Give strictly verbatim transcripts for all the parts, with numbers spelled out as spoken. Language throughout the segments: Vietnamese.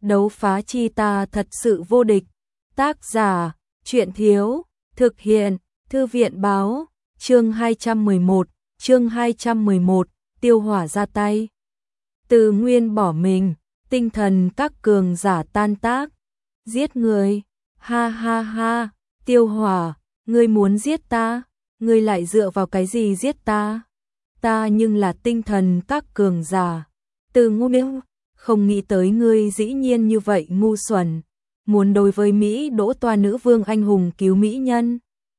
đấu phá chi ta thật sự vô địch. Tác giả, truyện thiếu, thực hiện, thư viện báo, chương hai trăm mười một, chương hai trăm mười một, Tiêu Hỏa ra tay. Từ Nguyên bỏ mình, tinh thần các cường giả tan tác. Giết người, ha ha ha, Tiêu Hỏa, ngươi muốn giết ta, ngươi lại dựa vào cái gì giết ta? Ta nhưng là tinh thần các cường giả. Từ Nguyên, không nghĩ tới ngươi dĩ nhiên như vậy ngu xuẩn, muốn đối với Mỹ Đỗ Toa nữ vương anh hùng cứu mỹ nhân.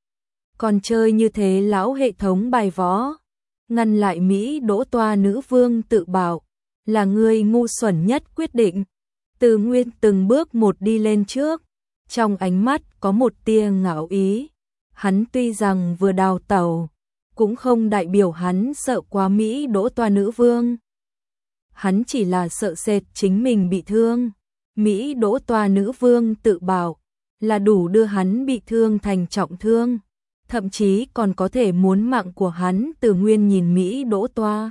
Còn chơi như thế lão hệ thống bài võ, ngăn lại Mỹ Đỗ Toa nữ vương tự bảo, là ngươi ngu xuẩn nhất quyết định. Từ Nguyên từng bước một đi lên trước, trong ánh mắt có một tia ngạo ý. Hắn tuy rằng vừa đào tẩu, cũng không đại biểu hắn sợ quá Mỹ Đỗ Toa nữ vương. Hắn chỉ là sợ sệt chính mình bị thương. Mỹ Đỗ Toa nữ vương tự bảo là đủ đưa hắn bị thương thành trọng thương, thậm chí còn có thể muốn mạng của hắn. Từ Nguyên nhìn Mỹ Đỗ Toa,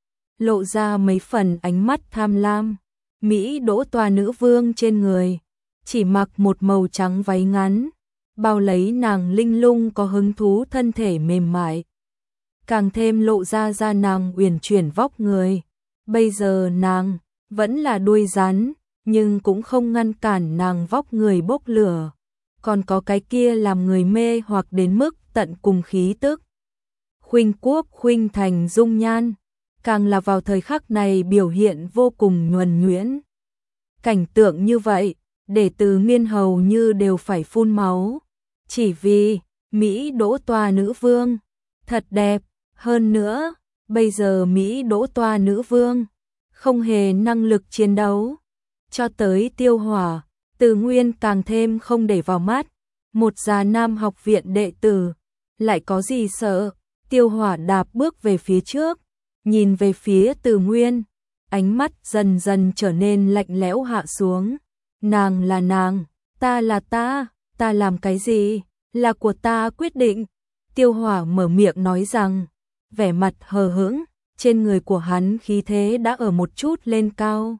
lộ ra mấy phần ánh mắt tham lam. Mỹ Đỗ Toa nữ vương trên người chỉ mặc một màu trắng váy ngắn, bao lấy nàng linh lung có hứng thú thân thể mềm mại, càng thêm lộ ra ra nàng uyển chuyển vóc người. Bây giờ nàng vẫn là đuôi rắn, nhưng cũng không ngăn cản nàng vóc người bốc lửa, còn có cái kia làm người mê hoặc đến mức tận cùng khí tức. Khuynh quốc khuynh thành dung nhan, càng là vào thời khắc này biểu hiện vô cùng nhuần nhuyễn. Cảnh tượng như vậy, để Từ Nguyên hầu như đều phải phun máu, chỉ vì Mỹ Đỗ Toa nữ vương thật đẹp. Hơn nữa, bây giờ Mỹ Đỗ Toa nữ vương không hề năng lực chiến đấu. Cho tới Tiêu Hỏa, Từ Nguyên càng thêm không để vào mắt. Một già nam học viện đệ tử, lại có gì sợ? Tiêu Hỏa đạp bước về phía trước, nhìn về phía Từ Nguyên, ánh mắt dần dần trở nên lạnh lẽo hạ xuống. Nàng là nàng, ta là ta, ta làm cái gì, là của ta quyết định. Tiêu Hỏa mở miệng nói rằng, vẻ mặt hờ hững, trên người của hắn khí thế đã ở một chút lên cao.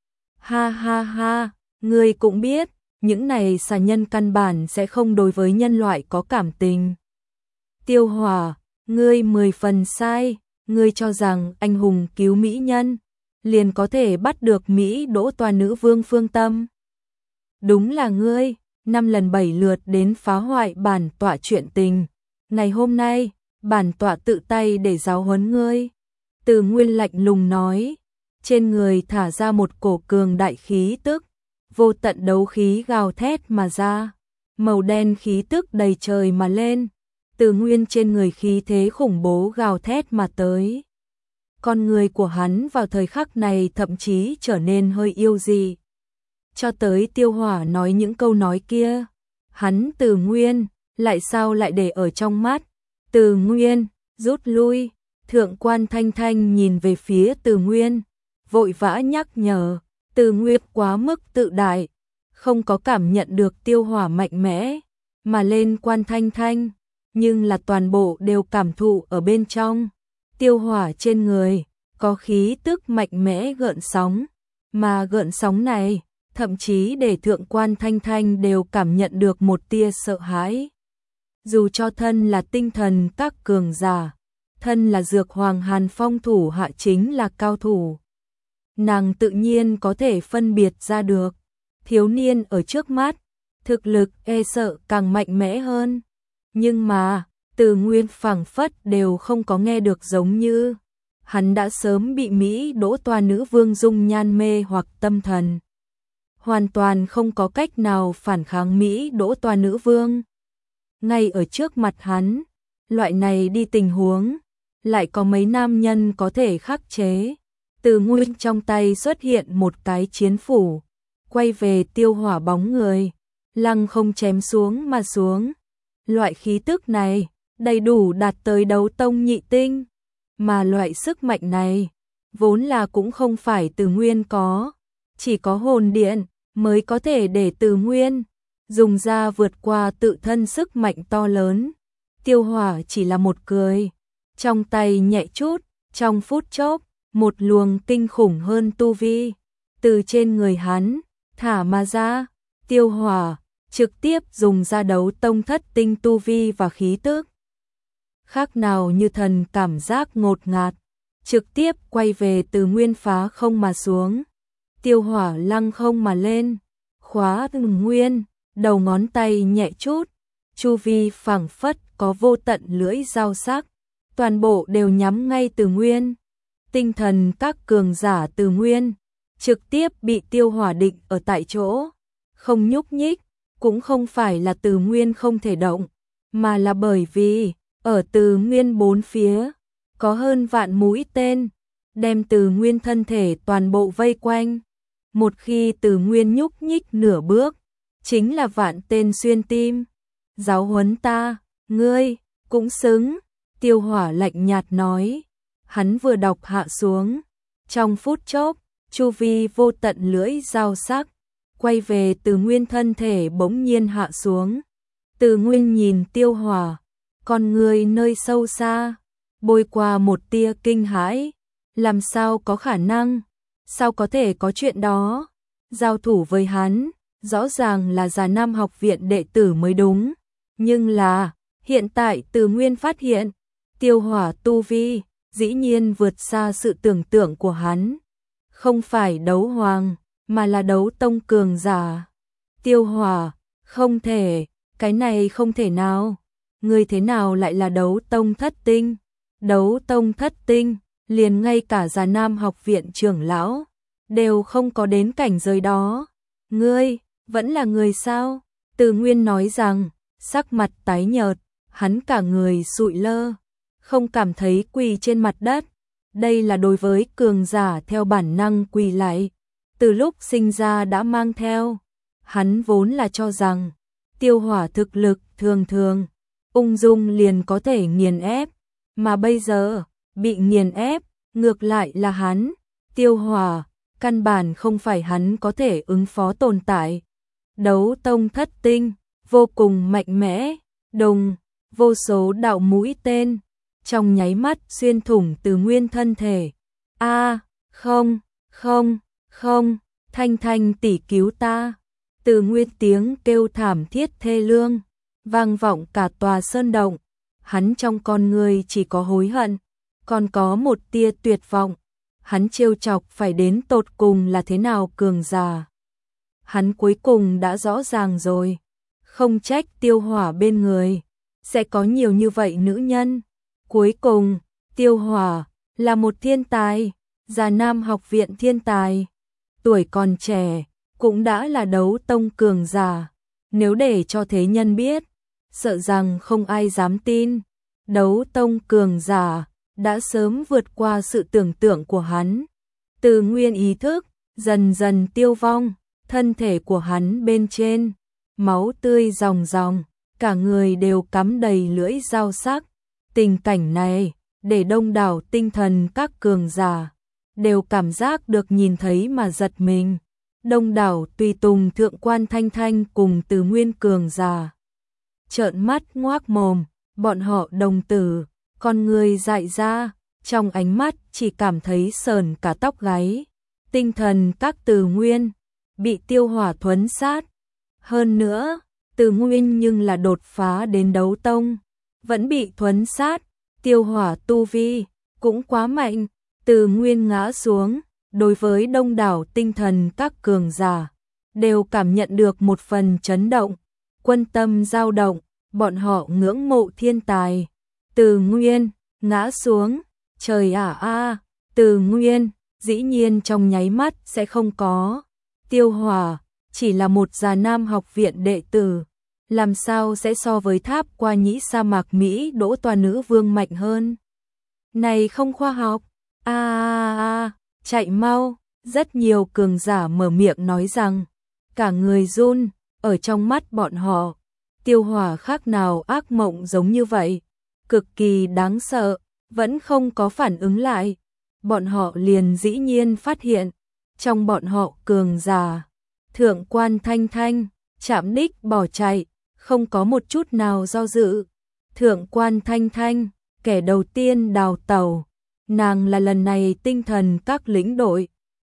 Ha ha ha, ngươi cũng biết, những này xà nhân căn bản sẽ không đối với nhân loại có cảm tình. Tiêu Hỏa, ngươi mười phần sai, ngươi cho rằng anh hùng cứu mỹ nhân liền có thể bắt được Mỹ Đỗ Toa nữ vương phương tâm. Đúng là ngươi, năm lần bảy lượt đến phá hoại bản tọa chuyện tình. Ngày hôm nay, bản tọa tự tay để giáo huấn ngươi. Từ Nguyên lạnh lùng nói, trên người thả ra một cổ cường đại khí tức, vô tận đấu khí gào thét mà ra, màu đen khí tức đầy trời mà lên. Từ Nguyên trên người khí thế khủng bố gào thét mà tới. Con người của hắn vào thời khắc này thậm chí trở nên hơi yêu dị. Cho tới Tiêu Hỏa nói những câu nói kia, hắn Từ Nguyên lại sao lại để ở trong mắt. Từ Nguyên rút lui. Thượng quan Thanh Thanh nhìn về phía Từ Nguyên, vội vã nhắc nhở. Từ Nguyên quá mức tự đại, không có cảm nhận được Tiêu Hỏa mạnh mẽ, mà lên quan Thanh Thanh, nhưng là toàn bộ đều cảm thụ ở bên trong. Tiêu Hỏa trên người có khí tức mạnh mẽ gợn sóng, mà gợn sóng này thậm chí để Thượng quan Thanh Thanh đều cảm nhận được một tia sợ hãi. Dù cho thân là tinh thần các cường giả, thân là Dược Hoàng Hàn Phong thủ hạ chính là cao thủ, nàng tự nhiên có thể phân biệt ra được. Thiếu niên ở trước mắt, thực lực e sợ càng mạnh mẽ hơn. Nhưng mà, Từ Nguyên phảng phất đều không có nghe được, giống như hắn đã sớm bị Mỹ Đỗ Toa nữ vương dung nhan mê hoặc tâm thần, hoàn toàn không có cách nào phản kháng Mỹ Đỗ Toa nữ vương. Ngay ở trước mặt hắn, loại này đi tình huống, lại có mấy nam nhân có thể khắc chế. Từ Nguyên trong tay xuất hiện một cái chiến phủ, quay về Tiêu Hỏa bóng người, lăng không chém xuống mà xuống. Loại khí tức này đầy đủ đạt tới đấu tông nhị tinh, mà loại sức mạnh này vốn là cũng không phải Từ Nguyên có, chỉ có hồn điện mới có thể để Từ Nguyên dùng ra vượt qua tự thân sức mạnh to lớn. Tiêu Hỏa chỉ là một cười, trong tay nhẹ chút, trong phút chốc, một luồng kinh khủng hơn tu vi từ trên người hắn thả mà ra. Tiêu Hỏa trực tiếp dùng ra đấu tông thất tinh tu vi và khí tức. Khác nào như thần cảm giác ngột ngạt, trực tiếp quay về từ nguyên phá không mà xuống. Tiêu Hỏa lăng không mà lên, khóa từng nguyên, đầu ngón tay nhẹ chút, chu vi phảng phất có vô tận lưỡi dao sắc, toàn bộ đều nhắm ngay Từ Nguyên. Tinh thần các cường giả Từ Nguyên trực tiếp bị Tiêu Hỏa định ở tại chỗ, không nhúc nhích, cũng không phải là Từ Nguyên không thể động, mà là bởi vì ở Từ Nguyên bốn phía có hơn vạn mũi tên, đem Từ Nguyên thân thể toàn bộ vây quanh. Một khi Từ Nguyên nhúc nhích nửa bước, chính là vạn tên xuyên tim. Giáo huấn ta, ngươi cũng xứng. Tiêu Hỏa lạnh nhạt nói. Hắn vừa đọc hạ xuống, trong phút chốc, chu vi vô tận lưỡi dao sắc, quay về Từ Nguyên thân thể bỗng nhiên hạ xuống. Từ Nguyên nhìn Tiêu Hỏa, con người nơi sâu xa, bôi qua một tia kinh hãi. Làm sao có khả năng? Sao có thể có chuyện đó? Giao thủ với hắn, rõ ràng là Già Nam học viện đệ tử mới đúng. Nhưng là, hiện tại Từ Nguyên phát hiện, Tiêu Hỏa tu vi, dĩ nhiên vượt xa sự tưởng tượng của hắn. Không phải đấu hoàng, mà là đấu tông cường giả. Tiêu Hỏa, không thể, cái này không thể nào. Người thế nào lại là đấu tông thất tinh? Đấu tông thất tinh, liền ngay cả Già Nam học viện trưởng lão, đều không có đến cảnh giới đó. Ngươi, vẫn là người sao? Từ Nguyên nói rằng, sắc mặt tái nhợt, hắn cả người sụi lơ, không cảm thấy quỳ trên mặt đất. Đây là đối với cường giả theo bản năng quỳ lại, từ lúc sinh ra đã mang theo. Hắn vốn là cho rằng, Tiêu Hỏa thực lực thường thường, ung dung liền có thể nghiền ép, mà bây giờ, bị nghiền ép, ngược lại là hắn, Tiêu Hỏa, căn bản không phải hắn có thể ứng phó tồn tại. Đấu tông thất tinh, vô cùng mạnh mẽ, đồng, vô số đạo mũi tên, trong nháy mắt xuyên thủng Từ Nguyên thân thể. A, không, không, không, Thanh Thanh tỷ cứu ta. Từ Nguyên tiếng kêu thảm thiết thê lương, vang vọng cả tòa sơn động. Hắn trong con người chỉ có hối hận, còn có một tia tuyệt vọng. Hắn trêu chọc phải đến tột cùng là thế nào cường giả. Hắn cuối cùng đã rõ ràng rồi, không trách Tiêu Hỏa bên người sẽ có nhiều như vậy nữ nhân. Cuối cùng, Tiêu Hỏa là một thiên tài, Già Nam học viện thiên tài, tuổi còn trẻ, cũng đã là đấu tông cường giả. Nếu để cho thế nhân biết, sợ rằng không ai dám tin. Đấu tông cường giả đã sớm vượt qua sự tưởng tượng của hắn. Từ Nguyên ý thức dần dần tiêu vong, thân thể của hắn bên trên máu tươi ròng ròng, cả người đều cắm đầy lưỡi dao sắc. Tình cảnh này để đông đảo tinh thần các cường giả đều cảm giác được nhìn thấy mà giật mình. Đông đảo tùy tùng thượng quan Thanh Thanh cùng Từ Nguyên cường giả trợn mắt ngoác mồm, bọn họ đồng tử, con người dại ra, trong ánh mắt chỉ cảm thấy sờn cả tóc gáy. Tinh thần các Từ Nguyên bị Tiêu Hỏa thuấn sát. Hơn nữa, Từ Nguyên nhưng là đột phá đến đấu tông, vẫn bị thuấn sát. Tiêu Hỏa tu vi cũng quá mạnh, Từ Nguyên ngã xuống, đối với đông đảo tinh thần các cường giả đều cảm nhận được một phần chấn động, quân tâm dao động, bọn họ ngưỡng mộ thiên tài. Từ Nguyên ngã xuống, trời ạ a, Từ Nguyên dĩ nhiên trong nháy mắt sẽ không có. Tiêu Hỏa chỉ là một Già Nam học viện đệ tử, làm sao sẽ so với tháp qua nhĩ sa mạc Mỹ đỗ tòa nữ vương mạnh hơn? Này không khoa học. A a a, chạy mau. Rất nhiều cường giả mở miệng nói rằng, cả người run. Ở trong mắt bọn họ, Tiêu Hỏa khác nào ác mộng giống như vậy, cực kỳ đáng sợ, vẫn không có phản ứng lại. Bọn họ liền dĩ nhiên phát hiện, trong bọn họ cường giả, thượng quan Thanh Thanh chạm đích bỏ chạy, không có một chút nào do dự. Thượng quan Thanh Thanh, kẻ đầu tiên đào tẩu, nàng là lần này tinh thần các lĩnh đội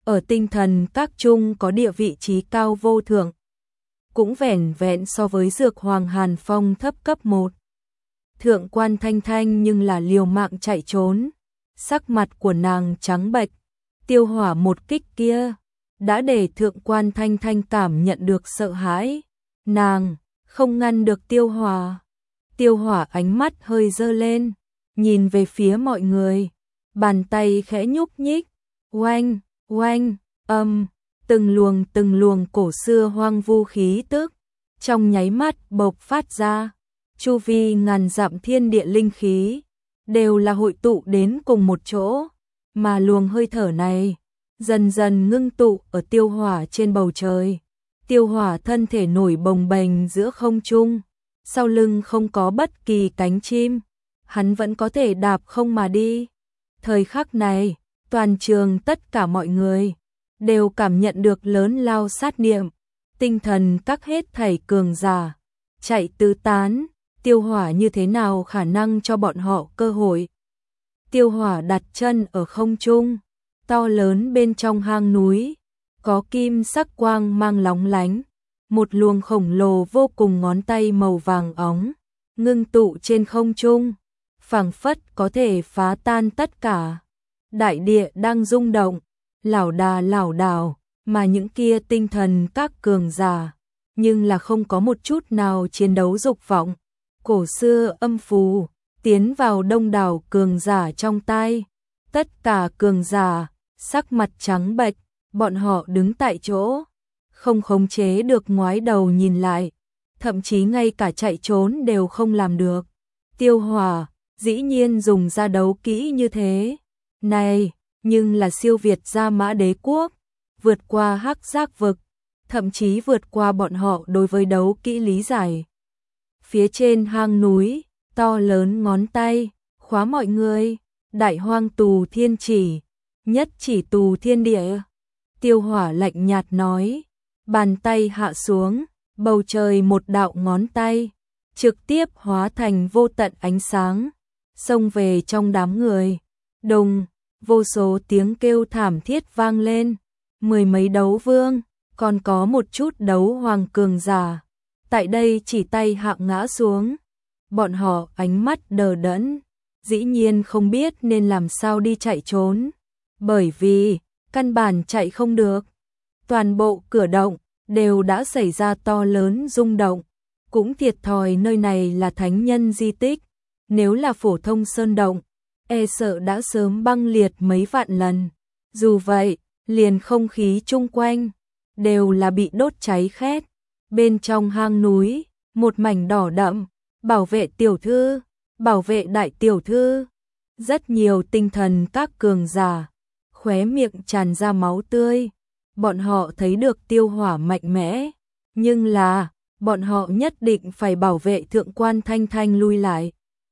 ở tinh thần các trung có địa vị trí cao vô thượng. Cũng vẻn vẹn so với Dược Hoàng Hàn Phong thấp cấp một. Thượng quan Thanh Thanh nhưng là liều mạng chạy trốn, sắc mặt của nàng trắng bệch, Tiêu Hỏa một kích kia đã để Thượng quan Thanh Thanh cảm nhận được sợ hãi, nàng không ngăn được Tiêu Hỏa. Tiêu Hỏa ánh mắt hơi dơ lên, nhìn về phía mọi người, bàn tay khẽ nhúc nhích, oanh, oanh, âm, từng luồng từng luồng cổ xưa hoang vu khí tức, trong nháy mắt bộc phát ra, chu vi ngàn dặm thiên địa linh khí, đều là hội tụ đến cùng một chỗ, mà luồng hơi thở này, dần dần ngưng tụ ở Tiêu Hỏa trên bầu trời. Tiêu Hỏa thân thể nổi bồng bềnh giữa không trung, sau lưng không có bất kỳ cánh chim, hắn vẫn có thể đạp không mà đi. Thời khắc này, toàn trường tất cả mọi người đều cảm nhận được lớn lao sát niệm, tinh thần các hết thảy cường giả chạy tứ tán, Tiêu Hỏa như thế nào khả năng cho bọn họ cơ hội. Tiêu Hỏa đặt chân ở không trung, to lớn bên trong hang núi, có kim sắc quang mang lóng lánh, một luồng khổng lồ vô cùng ngón tay màu vàng óng, ngưng tụ trên không trung, phảng phất có thể phá tan tất cả. Đại địa đang rung động, lảo đà lảo đảo, mà những kia tinh thần các cường giả, nhưng là không có một chút nào chiến đấu dục vọng. Cổ xưa âm phù tiến vào đông đảo cường giả trong tay, tất cả cường giả sắc mặt trắng bệch, bọn họ đứng tại chỗ, không khống chế được ngoái đầu nhìn lại, thậm chí ngay cả chạy trốn đều không làm được. Tiêu Hỏa dĩ nhiên dùng ra đấu kỹ như thế này, nhưng là siêu việt ra Mã Đế quốc, vượt qua Hắc Giác vực, thậm chí vượt qua bọn họ đối với đấu kỹ lý giải. Phía trên hang núi, to lớn ngón tay khóa mọi người, đại hoang tù thiên chỉ, nhất chỉ tù thiên địa. Tiêu Hỏa lạnh nhạt nói, bàn tay hạ xuống, bầu trời một đạo ngón tay trực tiếp hóa thành vô tận ánh sáng, xông về trong đám người. Đùng, vô số tiếng kêu thảm thiết vang lên, mười mấy đấu vương, còn có một chút đấu hoàng cường giả, tại đây chỉ tay hạ ngã xuống. Bọn họ ánh mắt đờ đẫn, dĩ nhiên không biết nên làm sao đi chạy trốn, bởi vì căn bản chạy không được. Toàn bộ cửa động đều đã xảy ra to lớn rung động, cũng thiệt thòi nơi này là thánh nhân di tích, nếu là phổ thông sơn động, e sợ đã sớm băng liệt mấy vạn lần. Dù vậy, liền không khí chung quanh đều là bị đốt cháy khét. Bên trong hang núi, một mảnh đỏ đậm, bảo vệ tiểu thư, bảo vệ đại tiểu thư. Rất nhiều tinh thần các cường giả, khóe miệng tràn ra máu tươi. Bọn họ thấy được Tiêu Hỏa mạnh mẽ, nhưng là, bọn họ nhất định phải bảo vệ Thượng quan Thanh Thanh lui lại.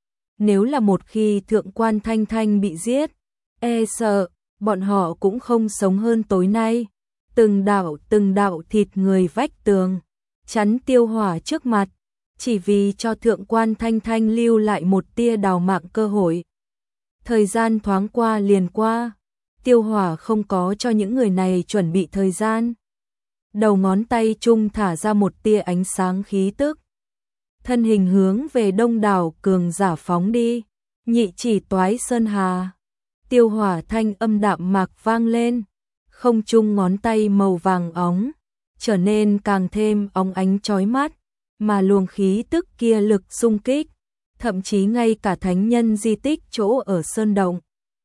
Nếu là một khi Thượng quan Thanh Thanh bị giết, e sợ, bọn họ cũng không sống hơn tối nay. Từng đạo từng đạo thịt người vách tường, chắn Tiêu Hỏa trước mặt, chỉ vì cho Thượng quan Thanh Thanh lưu lại một tia đào mạng cơ hội. Thời gian thoáng qua liền qua, Tiêu Hỏa không có cho những người này chuẩn bị thời gian. Đầu ngón tay trung thả ra một tia ánh sáng khí tức. Thân hình hướng về đông đảo cường giả phóng đi, nhị chỉ toái sơn hà. Tiêu Hỏa thanh âm đạm mạc vang lên, không trung ngón tay màu vàng óng, trở nên càng thêm óng ánh chói mắt, mà luồng khí tức kia lực xung kích, thậm chí ngay cả thánh nhân di tích chỗ ở sơn động,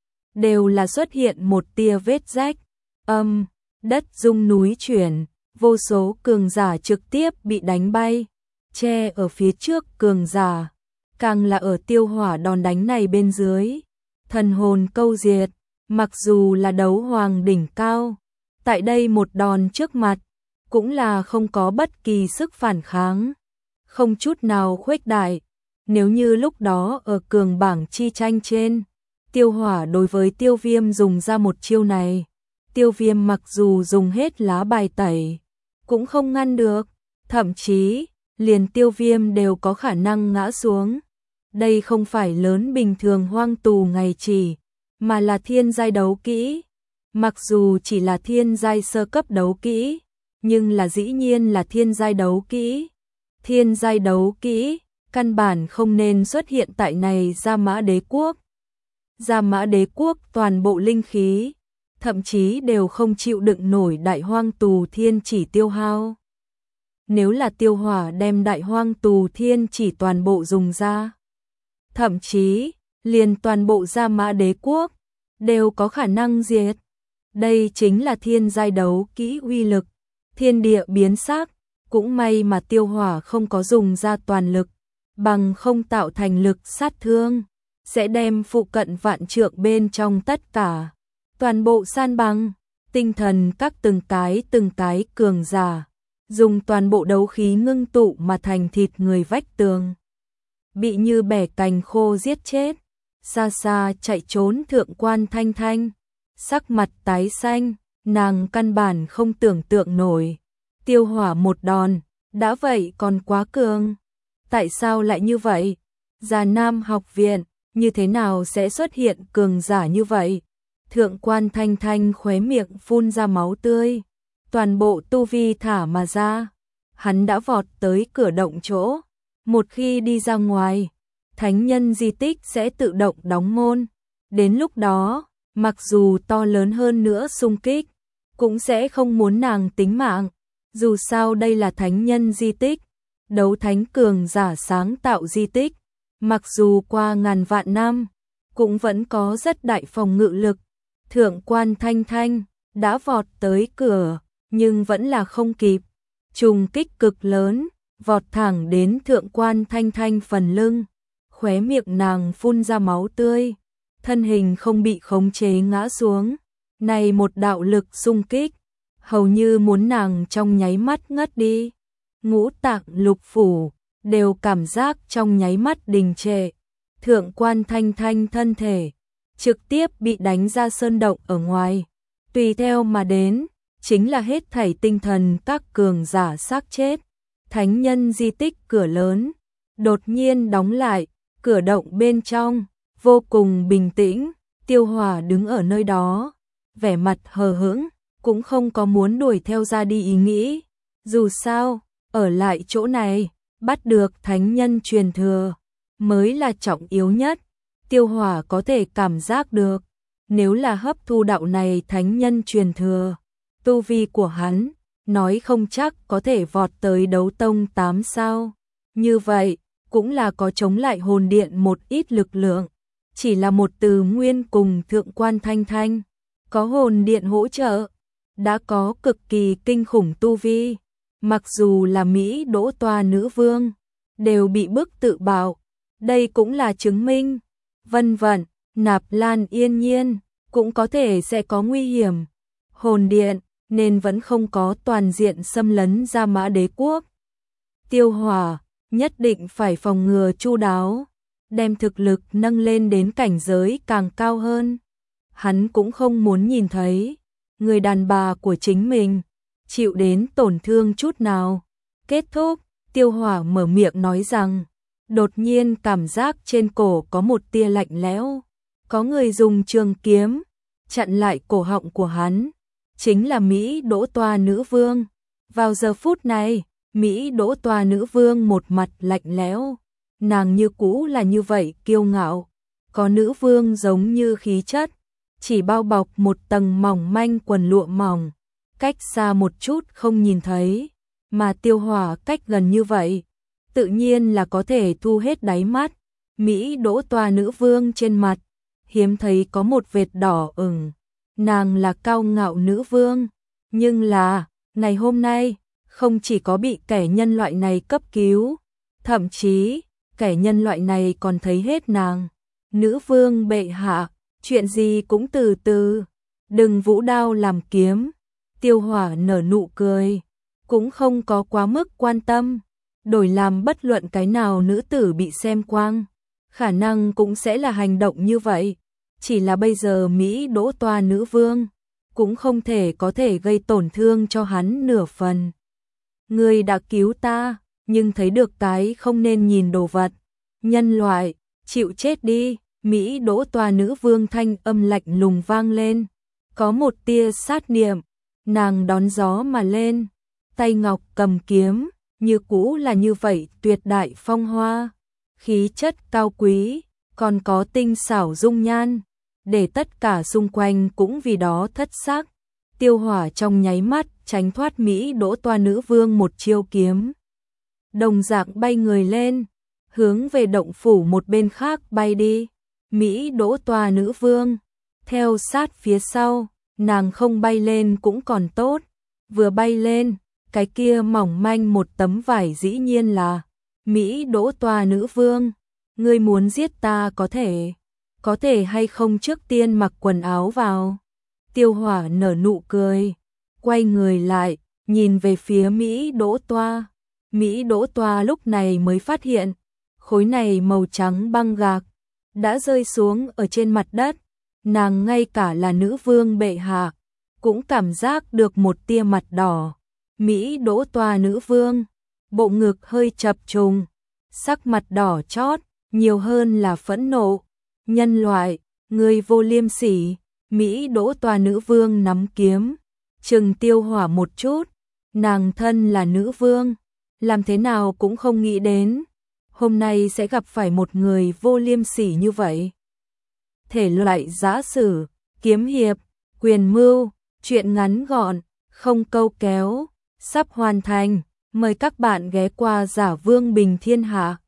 đều là xuất hiện một tia vết rách, âm, đất rung núi chuyển, vô số cường giả trực tiếp bị đánh bay, che ở phía trước cường giả, càng là ở Tiêu Hỏa đòn đánh này bên dưới, thần hồn câu diệt, mặc dù là đấu hoàng đỉnh cao, tại đây một đòn trước mặt, cũng là không có bất kỳ sức phản kháng, không chút nào khuếch đại. Nếu như lúc đó ở cường bảng chi tranh trên, Tiêu Hỏa đối với Tiêu Viêm dùng ra một chiêu này, Tiêu Viêm mặc dù dùng hết lá bài tẩy, cũng không ngăn được, thậm chí, liền Tiêu Viêm đều có khả năng ngã xuống. Đây không phải lớn bình thường hoang tù ngày chỉ, mà là thiên giai đấu kỹ. Mặc dù chỉ là thiên giai sơ cấp đấu kỹ, nhưng là dĩ nhiên là thiên giai đấu kỹ. Thiên giai đấu kỹ, căn bản không nên xuất hiện tại này Gia Mã Đế Quốc. Gia Mã Đế Quốc toàn bộ linh khí, thậm chí đều không chịu đựng nổi Đại Hoang Tù Thiên Chỉ tiêu hao. Nếu là Tiêu Hỏa đem Đại Hoang Tù Thiên Chỉ toàn bộ dùng ra, thậm chí liền toàn bộ Gia Mã Đế Quốc đều có khả năng diệt. Đây chính là thiên giai đấu kỹ uy lực, thiên địa biến sắc, cũng may mà Tiêu Hỏa không có dùng ra toàn lực, bằng không tạo thành lực sát thương, sẽ đem phụ cận vạn trượng bên trong tất cả, toàn bộ san bằng. Tinh thần các từng cái từng cái cường giả, dùng toàn bộ đấu khí ngưng tụ mà thành thịt người vách tường, bị như bẻ cành khô giết chết. Xa xa chạy trốn Thượng Quan Thanh Thanh, sắc mặt tái xanh, nàng căn bản không tưởng tượng nổi. Tiêu Hỏa một đòn, đã vậy còn quá cường. Tại sao lại như vậy? Già Nam học viện, như thế nào sẽ xuất hiện cường giả như vậy? Thượng Quan Thanh Thanh khóe miệng phun ra máu tươi, toàn bộ tu vi thả mà ra. Hắn đã vọt tới cửa động chỗ, một khi đi ra ngoài, thánh nhân di tích sẽ tự động đóng môn. Đến lúc đó, mặc dù to lớn hơn nữa xung kích, cũng sẽ không muốn nàng tính mạng. Dù sao đây là thánh nhân di tích, đấu thánh cường giả sáng tạo di tích, mặc dù qua ngàn vạn năm, cũng vẫn có rất đại phòng ngự lực. Thượng Quan Thanh Thanh đã vọt tới cửa, nhưng vẫn là không kịp. Trùng kích cực lớn, vọt thẳng đến Thượng Quan Thanh Thanh phần lưng, khóe miệng nàng phun ra máu tươi, thân hình không bị khống chế ngã xuống. Này một đạo lực xung kích, hầu như muốn nàng trong nháy mắt ngất đi. Ngũ tạng lục phủ đều cảm giác trong nháy mắt đình trệ. Thượng Quan Thanh Thanh thân thể trực tiếp bị đánh ra sơn động ở ngoài, tùy theo mà đến chính là hết thảy tinh thần các cường giả xác chết. Thánh nhân di tích cửa lớn đột nhiên đóng lại, cửa động bên trong vô cùng bình tĩnh. Tiêu Hỏa đứng ở nơi đó, vẻ mặt hờ hững, cũng không có muốn đuổi theo ra đi ý nghĩ. Dù sao, ở lại chỗ này, bắt được thánh nhân truyền thừa mới là trọng yếu nhất. Tiêu Hỏa có thể cảm giác được, nếu là hấp thu đạo này thánh nhân truyền thừa, tu vi của hắn, nói không chắc có thể vọt tới đấu tông tám sao. Như vậy, cũng là có chống lại hồn điện một ít lực lượng. Chỉ là một Từ Nguyên cùng Thượng Quan Thanh Thanh, có hồn điện hỗ trợ, đã có cực kỳ kinh khủng tu vi. Mặc dù là Mỹ Đỗ Toa nữ vương, đều bị bức tự bạo. Đây cũng là chứng minh. Vân Vận, Nạp Lan Yên Nhiên, cũng có thể sẽ có nguy hiểm. Hồn điện, nên vẫn không có toàn diện xâm lấn Gia Mã Đế Quốc. Tiêu Hỏa, nhất định phải phòng ngừa chu đáo, đem thực lực nâng lên đến cảnh giới càng cao hơn. Hắn cũng không muốn nhìn thấy người đàn bà của chính mình chịu đến tổn thương chút nào. Kết thúc, Tiêu Hỏa mở miệng nói rằng, đột nhiên cảm giác trên cổ có một tia lạnh lẽo, có người dùng trường kiếm chặn lại cổ họng của hắn, chính là Mỹ Đỗ Toa nữ vương. Vào giờ phút này, Mỹ Đỗ Toa nữ vương một mặt lạnh lẽo, nàng như cũ là như vậy kiêu ngạo, có nữ vương giống như khí chất, chỉ bao bọc một tầng mỏng manh quần lụa mỏng, cách xa một chút không nhìn thấy, mà Tiêu Hỏa cách gần như vậy, tự nhiên là có thể thu hết đáy mắt. Mỹ Đỗ Toa nữ vương trên mặt hiếm thấy có một vệt đỏ ửng, nàng là cao ngạo nữ vương, nhưng là ngày hôm nay không chỉ có bị kẻ nhân loại này cấp cứu, thậm chí kẻ nhân loại này còn thấy hết nàng. Nữ vương bệ hạ, chuyện gì cũng từ từ, đừng vũ đao làm kiếm. Tiêu Hỏa nở nụ cười, cũng không có quá mức quan tâm, đổi làm bất luận cái nào nữ tử bị xem quang, khả năng cũng sẽ là hành động như vậy. Chỉ là bây giờ Mỹ Đỗ Toa nữ vương cũng không thể có thể gây tổn thương cho hắn nửa phần. Ngươi đã cứu ta, nhưng thấy được cái không nên nhìn đồ vật. Nhân loại, chịu chết đi. Mỹ Đỗ Toa nữ vương thanh âm lạnh lùng vang lên. có một tia sát niệm, nàng đón gió mà lên, tay ngọc cầm kiếm, như cũ là như vậy tuyệt đại phong hoa, khí chất cao quý, còn có tinh xảo dung nhan, để tất cả xung quanh cũng vì đó thất sắc. Tiêu Hỏa trong nháy mắt tránh thoát Mỹ Đỗ Toa nữ vương một chiêu kiếm. Đồng dạng bay người lên, hướng về động phủ một bên khác bay đi. Mỹ Đỗ Toa nữ vương theo sát phía sau, nàng không bay lên cũng còn tốt, vừa bay lên, cái kia mỏng manh một tấm vải dĩ nhiên là Mỹ Đỗ Toa nữ vương, ngươi muốn giết ta có thể, có thể hay không trước tiên mặc quần áo vào. Tiêu Hỏa nở nụ cười, quay người lại, nhìn về phía Mỹ Đỗ Toa. Mỹ Đỗ Toa lúc này mới phát hiện, khối này màu trắng băng gạc đã rơi xuống ở trên mặt đất, nàng ngay cả là nữ vương bệ hạ cũng cảm giác được một tia mặt đỏ. Mỹ Đỗ Toa nữ vương, bộ ngực hơi chập trùng, sắc mặt đỏ chót, nhiều hơn là phẫn nộ. Nhân loại, người vô liêm sỉ. Mỹ Đỗ Toa nữ vương nắm kiếm, trừng Tiêu Hỏa một chút, nàng thân là nữ vương, làm thế nào cũng không nghĩ đến, hôm nay sẽ gặp phải một người vô liêm sỉ như vậy. Thể loại giã sử, kiếm hiệp, quyền mưu, truyện ngắn gọn, không câu kéo, sắp hoàn thành, mời các bạn ghé qua Giả Vương Bình Thiên Hạ.